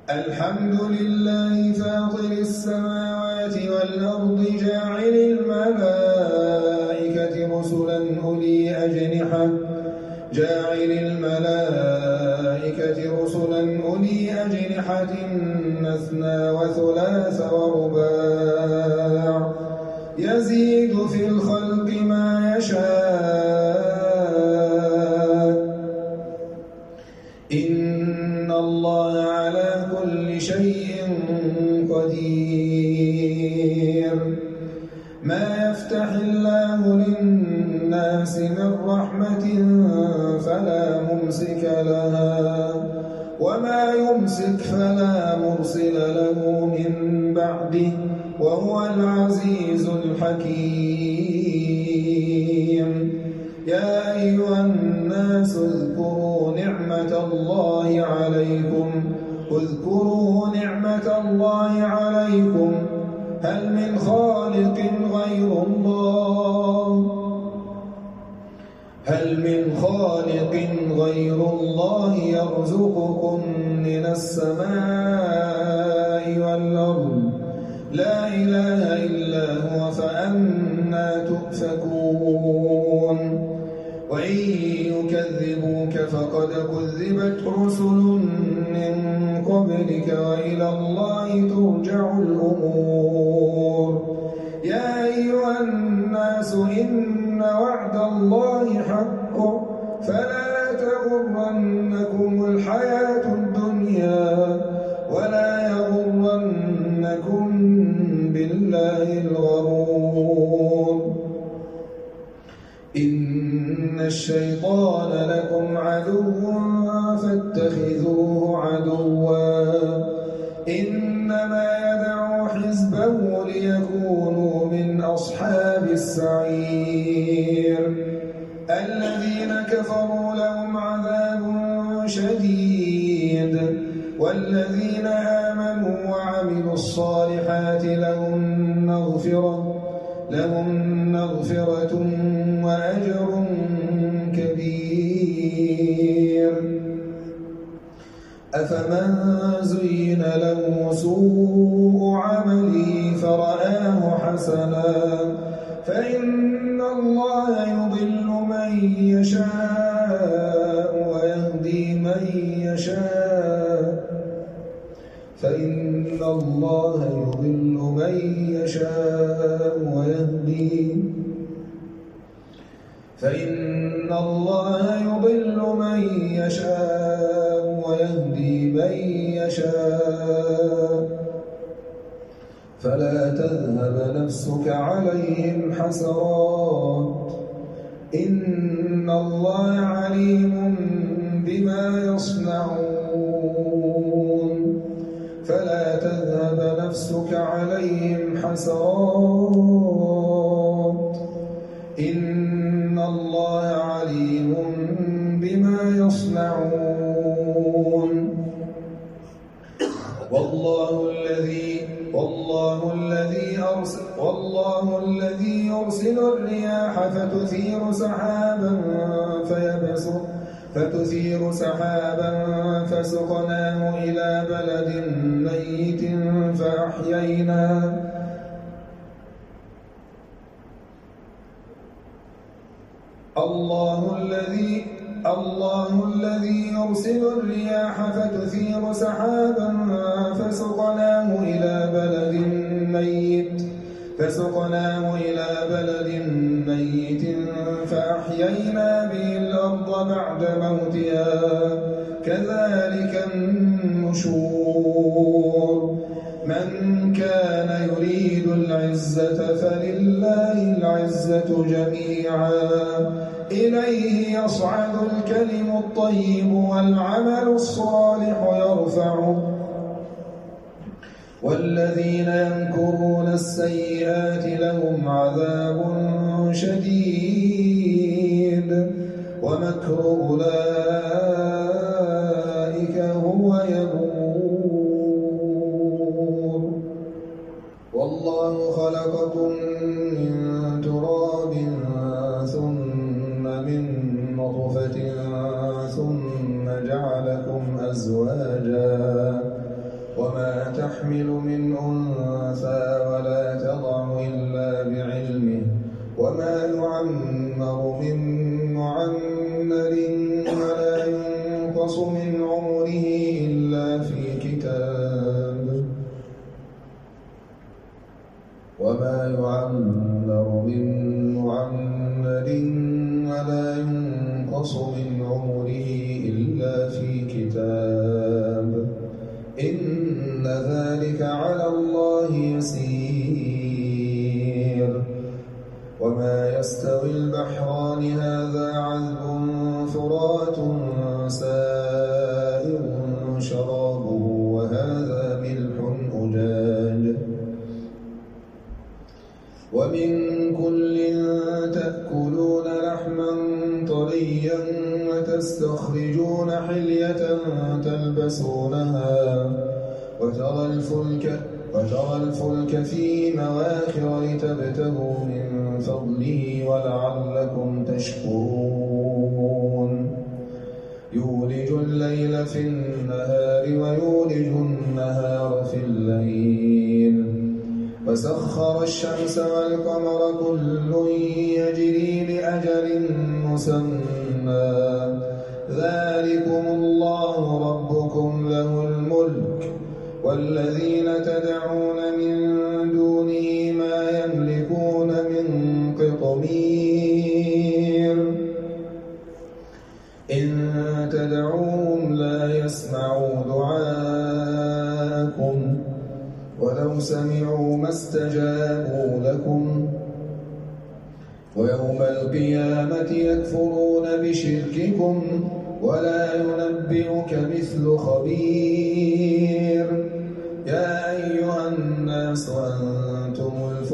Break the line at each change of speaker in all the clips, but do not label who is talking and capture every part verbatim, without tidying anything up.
الحمد لله فاطر السماوات والأرض جاعل الملائكة رسلا أولي أجنحة جاعل الملائكة رسلا أولي أجنحة مثنى وثلاث ورباع يزيد في الخلق ما يشاء إن الله على كل شيء قدير ما يفتح الله للناس من رحمة فلا ممسك لها وما يمسك فلا مرسل له من بعده وهو العزيز الحكيم يا أيها الناس اذكروا نعمة الله عليكم اذكروا نعمة الله عليكم هل من خالق غير الله هل من خالق غير الله يرزقكم من السماء والأرض لا إله إلا هو فأنى تؤفكون وإن يكذبوك فقد كذبت رسل من قبلك وإلى الله ترجع الأمور يا أيها الناس إن وعد الله حق فلا تغرنكم الحياة الدنيا ولا يغرنكم بالله الغرور إن الشيطان لكم عدو فاتخذوه عدوا إنما يدعو حزبه ليكونوا من أصحاب السعير الذين كفروا لهم عذاب شديد والذين آمنوا وعملوا الصالحات لهم مغفرة لهم مغفرة وأجر كبير أفمن زين له سوء عمله فرآه حسنا فإن الله يضل من يشاء ويهدي من يشاء فإن الله يضل من يشاء ويهدي فإن الله يضل من يشاء ويهدي من يشاء فلا تذهب نفسك عليهم حسرات إن الله عليم بما يصنعون فلا تذهب نفسك عليهم حسرات إن الله عليم بما يصنعون والله الذي والله الذي أرسل والله الذي يرسل الرياح فتثير سحابا فيبسط فتثير سحابا فسقناه إلى بلد ميت فأحيينا الله الذي الله الذي يرسل الرياح فتثير سحابا فسقناه إلى بلد ميت فسقناه إلى بلد ميت فأحيينا به الأرض بعد موتها كذلك النشور من كان يريد العزة فلله العزة جميعا إليه يصعد الكلم الطيب والعمل الصالح يرفعه والذين يمكرون السيئات لهم عذاب شديد ومكر أولئك هو يبور والله خلقكم من تراب ثم من نطفة ثم جعلكم أزواجا وما تحمل من أنثى ولا تضع إلا بعلمه وما يعمر من معمر ولا ينقص من عمره إلا في كتاب وما يعمر من معمر ولا ينقص من عمره إلا في كتاب إن ذلك على الله يسير وما يستوي البحران هذا عذب فرات سائغ شرابه وهذا ملح أجاج ومن كل تأكلون لحما طريا وتستخرجون حلية تلبسونها وترى الفلك, وترى الفلك فيه مواخر لتبتغوا من فضله ولعلكم تشكرون يولج الليل في النهار ويولج النهار في الليل وسخر الشمس والقمر كل يجري لأجل مسمى ذلكم الله ربكم له الملك والذين تدعون من دونه ما يملكون من قطمير إن تدعوهم لا يسمعوا دعاءكم ولو سمعوا ما استجابوا لكم ويوم القيامة يكفرون بشرككم ولا ينبئك مثل خبير يا أيها الناس أنتم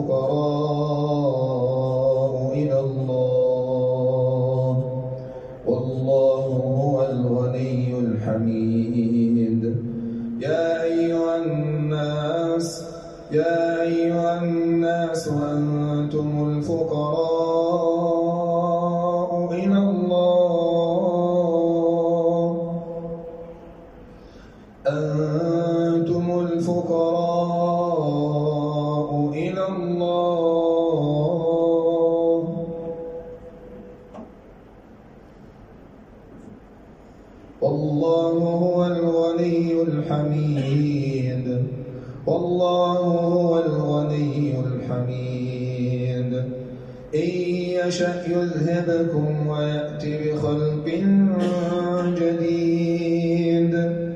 الفقراء إلى الله والله هو الغني الحميد يا أيها الناس يا أيها الناس أنتم الفقراء إلى الله أنتم الفقراء إلى الله والله هو الغني الحميد والله هو الغني الحميد إن يشأ يذهبكم ويأتي بخلق جديد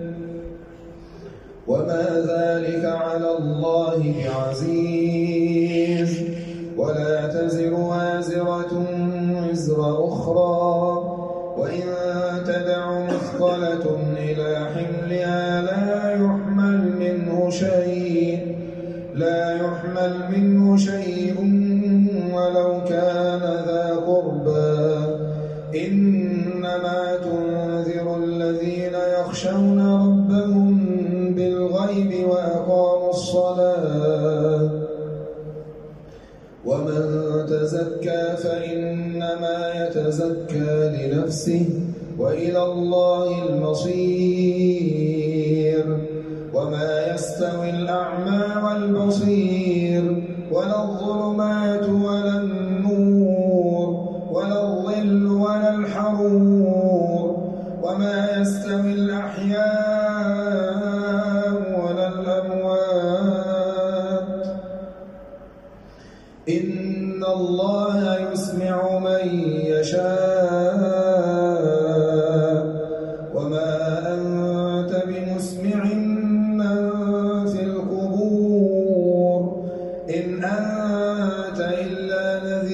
وما ذلك على الله بعزيز ولا تزر وازرة وزر أخرى وإن تدع مثقلة إلى حملها لا يحمل منه شيء لا يحمل منه شيء ولو كان ذا قربى إنما تنذر الذين يخشون ربهم بالغيب وأقاموا الصلاة ومن تزكى فإنما يتزكى لنفسه وإلى الله المصير وما يستوي الأعمى والبصير ولا الظلمات ولا النور ولا الظل ولا الحرور وما يستوي الأحياء ولا الأموات إن الله يسمع من يشاء وما أنت بمسمع من في القبور إن أنت إلا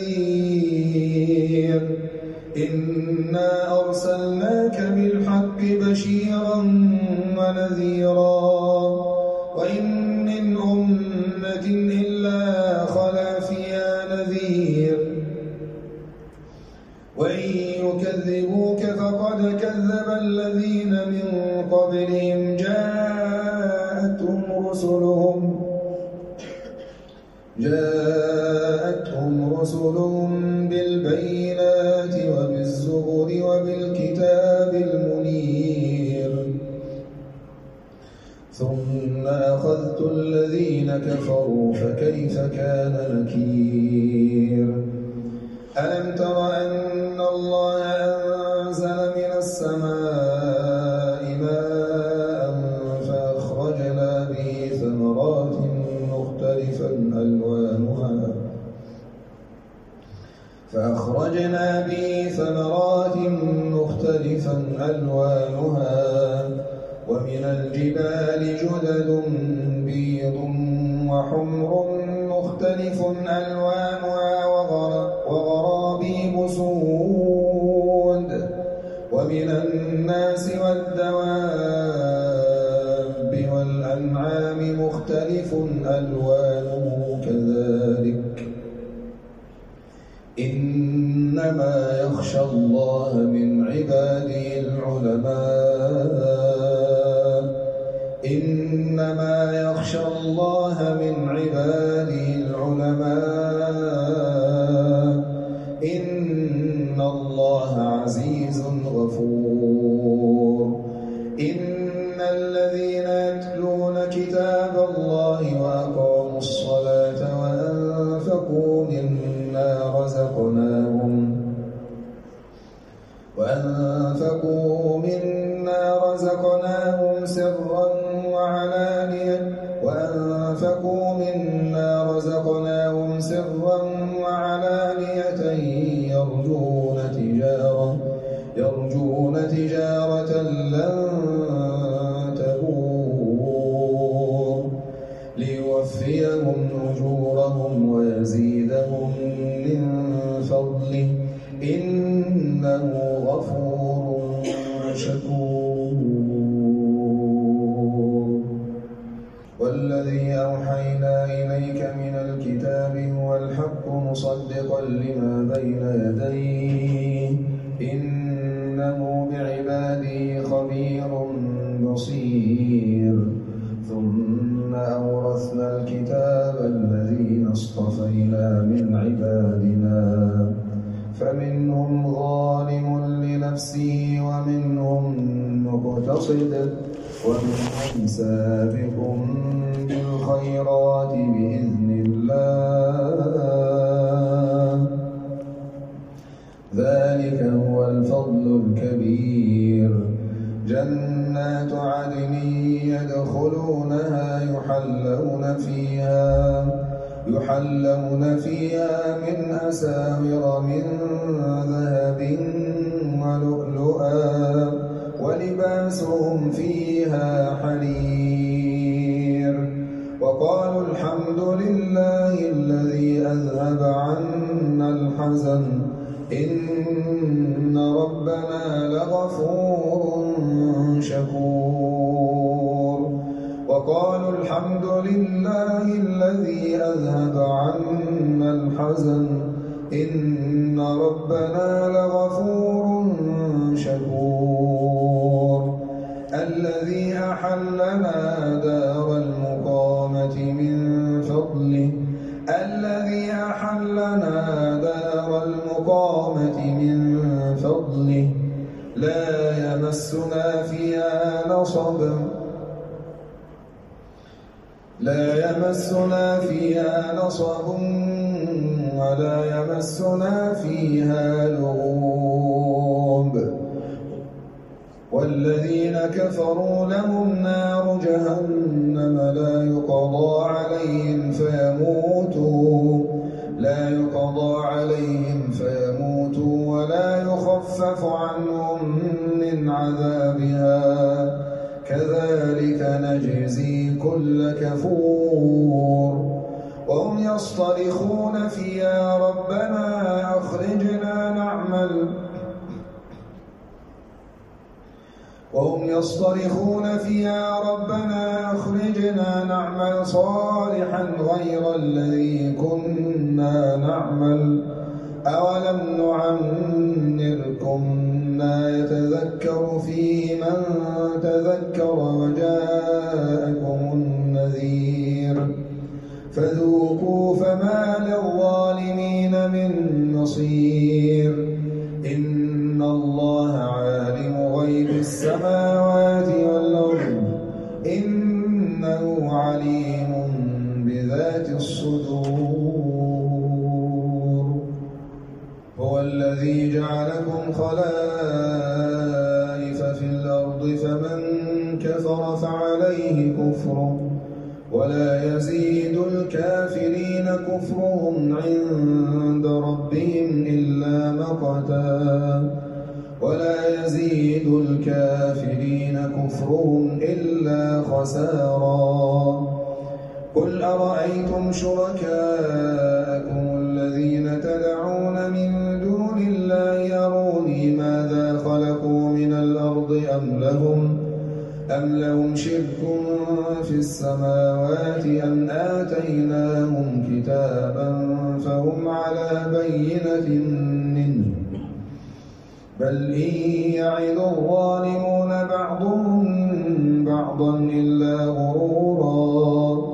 نذير إنا أرسلناك بالحق بشيرا ونذيرا وإن من أمة إلا خلا فيها نذير وإن يكذبوك فقد كذب الذين من قبلهم جاءتهم رسلهم جاءتهم رسلهم بالبينات وبالزبر وبالكتاب المنير ثم أخذت الذين كفروا فكيف كان نكير ألم تر أن الله أنزل من السماء ماء فأخرجنا به ثمرات مختلفا ألوانها فأخرجنا به ثمرات مختلفا ألوانها ومن الجبال جدد بيض وحمر مختلف ألوانها وغرابيب سود ومن الناس والدواب والأنعام مختلف ألوانه كذلك إنما يخشى الله من عباده العلماء إنما يخشى الله من عباده العلماء إن الله عزيز غفور إن الذين يتلون كتاب الله وأقاموا الصلاة وأنفقوا مما رزقناهم وأنفقوا مما رزقناهم سرا وعلانية وأنفقوا مما رزقناهم سرا وعلانية يرجون تجارة يرجون تجارة لن تبور ليوفيهم أجورهم ويزيدهم من فضله إنه غفور شكور والذي أوحينا إليك من الكتاب هو الحق مصدقا لما بين يديه إنه بعباده خبير بصير ثم أورثنا الكتاب الذين اصطفينا من عبادنا فمنهم ظالم لنفسه ومنهم مقتصد ومنهم سابق بالخيرات بإذن الله ذلك هو الفضل الكبير جنات عدن يدخلونها يحلون فيها يحلون فيها من أساور من ذهب ولؤلؤا ولباسهم فيها حرير وقالوا الحمد لله الذي أذهب عنا الحزن إن ربنا لغفور شكور وقالوا الحمد لله الذي أذهب عنا الحزن إن ربنا لغفور شكور الذي أحلنا دار المقامة من فضله الذي أحلنا دار المقامة من فضله لا يمسنا فيها نصب لا يمسنا فيها نصب ولا يمسنا فيها لغوب والذين كفروا لهم نار جهنم لا يقضى عليهم فيموتوا لا يقضى عليهم فيموتوا ولا يخفف عنهم من عذابها كذلك نجزي كل كفور وهم يصطرخون فيها ربنا أخرجنا نعمل وهم يصطرخون فيها ربنا أخرجنا نعمل صالحا غير الذي كنا نعمل أولم نعمركم ما يتذكر فيه من تذكر وجاءكم النذير فذوقوا فما للظالمين من نصير إن الله عالم غيب السماوات والأرض إن إنه عليم بذات الصدور. هو الذي جعلكم خلائف في الأرض فمن كفر فعليه كفره ولا يزيد الكافرين كفرهم عند ربهم إلا مقتا ولا يزيد الكافرين كفرهم إلا خسارا. قل أرأيتم شركاءكم الذين تدعون من دون الله أروني ماذا خلقوا من الأرض أم لهم أم لهم شرك في السماوات أم آتيناهم كتابا فهم على بينة منه بل إن يعد الظالمون بعضهم بعضا إلا غرورا.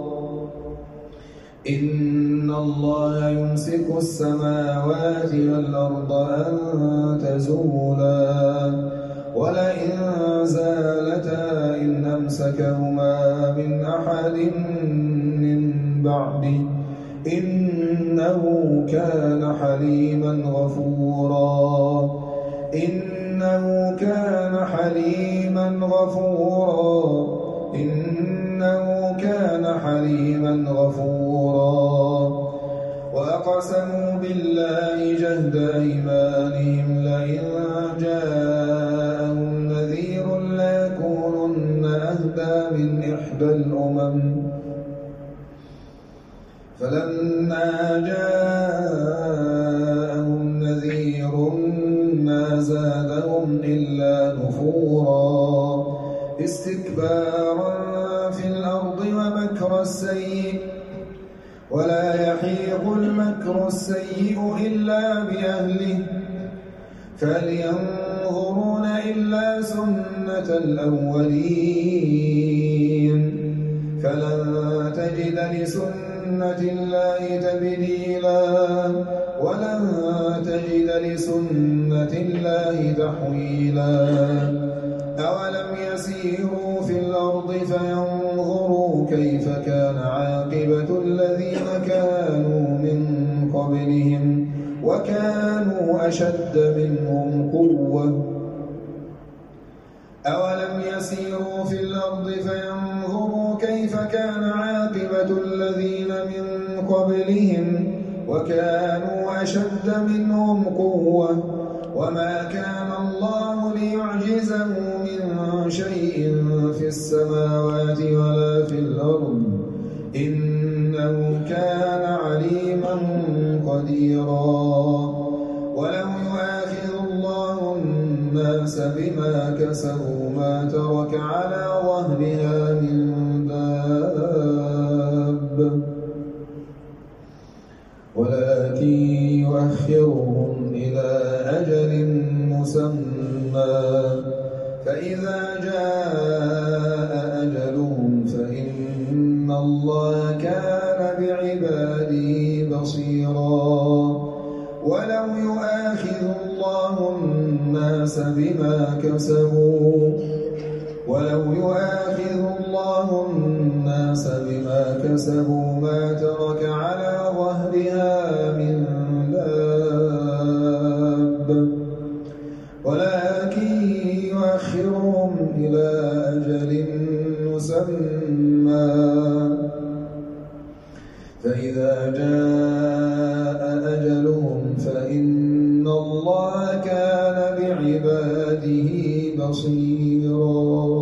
إن الله يمسك السماوات والأرض أن تزولا ولئن زالتا إن أمسكهما من أحد من بعده إنه كان حليما غفورا. إنه كان حليما غفورا. إنه كان حليما غفورا. وأقسموا بالله جهد أيمانهم لئن جاءهم نذير ليكونن أهدى من إحدى الأمم فلما جاءهم نذير ما زادهم إلا نفورا استكبارا في الأرض ومكر السيء ولا يحيق المكر السيء إلا بأهله فلينظرون إلا سنة الأولين فلن تجد لسنة الله تبديلا ولن تجد لسنة الله تحويلا. أولم يسيروا في الأرض فينظروا كيف كان عاقبة الذين كانوا من قبلهم وكانوا أشد منهم قوة. أولم يسيروا في الأرض فينظروا كيف كان عاقبة الذين من قبلهم وكانوا أشد منهم قوة وما كان الله ليعجزه من شيء في السماوات ولا في الأرض إنه كان عليما قديرا. ولو يؤاخذ الله الناس بما كسبوا ما ترك على ظهرها من دابة ولكن يؤخرهم إلى أجل مسمى فإذا جاء أجلهم فإن الله كان بعباده بصيرا. ولو يؤاخذ الله الناس بما كسبوا ولو يؤاخذ الله الناس بما كسبوا ما ترك على ظهرها من دابة ولكن يؤخرهم إلى أجل مسمى فإذا جاء أجلهم فإن الله كان بعباده بصيرا.